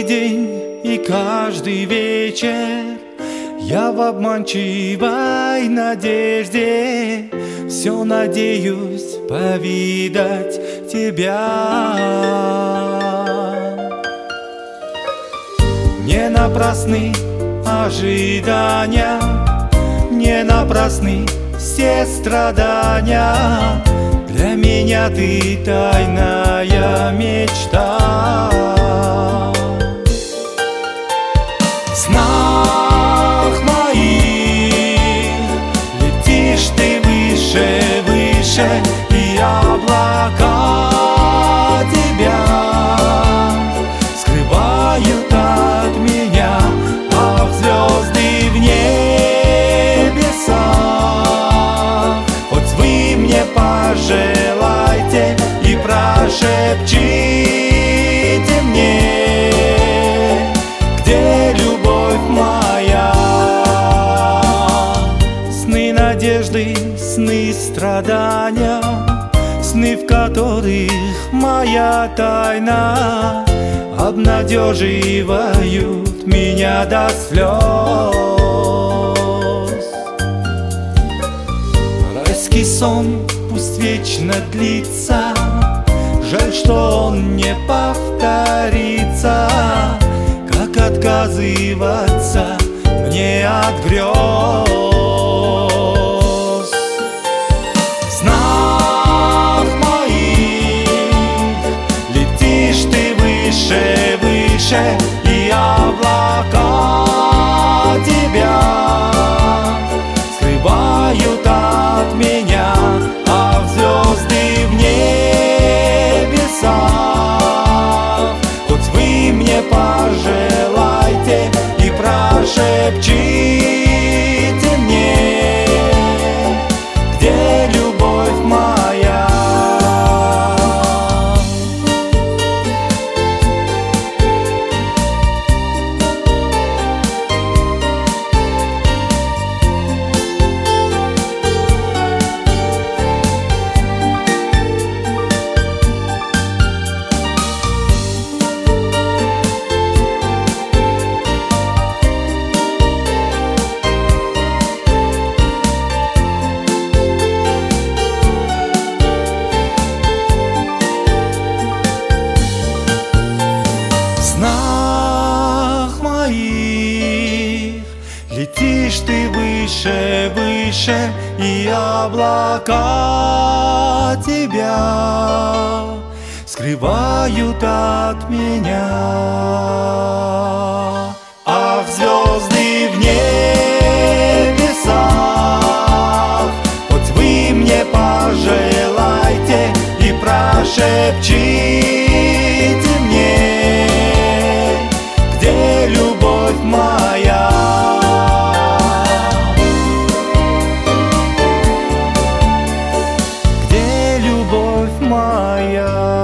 Каждый день и каждый вечер я в обманчивой надежде все надеюсь повидать тебя. Не напрасны ожидания, не напрасны все страдания. Для меня ты тайная мечта. В снах моих летишь ты выше, выше, и облака тебя скрывают от меня, а звезды в небесах. Хоть вы мне пожелайте и прошепчите мне, где любовь моя. Сны надежды, сны страдания, сны, в которых моя тайна обнадеживают меня до слез. Райский сон пусть вечно длится, жаль, что он не повторится. Как отказываться мне от грез? В снах моих летишь ты выше, выше, и облака тебя скрывают от меня, а звезды в небесах. Хоть вы мне пожелайте и прошепчите мне, где любовь моя. Летишь ты выше, выше, и облака тебя скрывают от меня. Ах, звезды в небесах, хоть вы мне пожелайте и прошепчите мне, где любовь моя. Моя.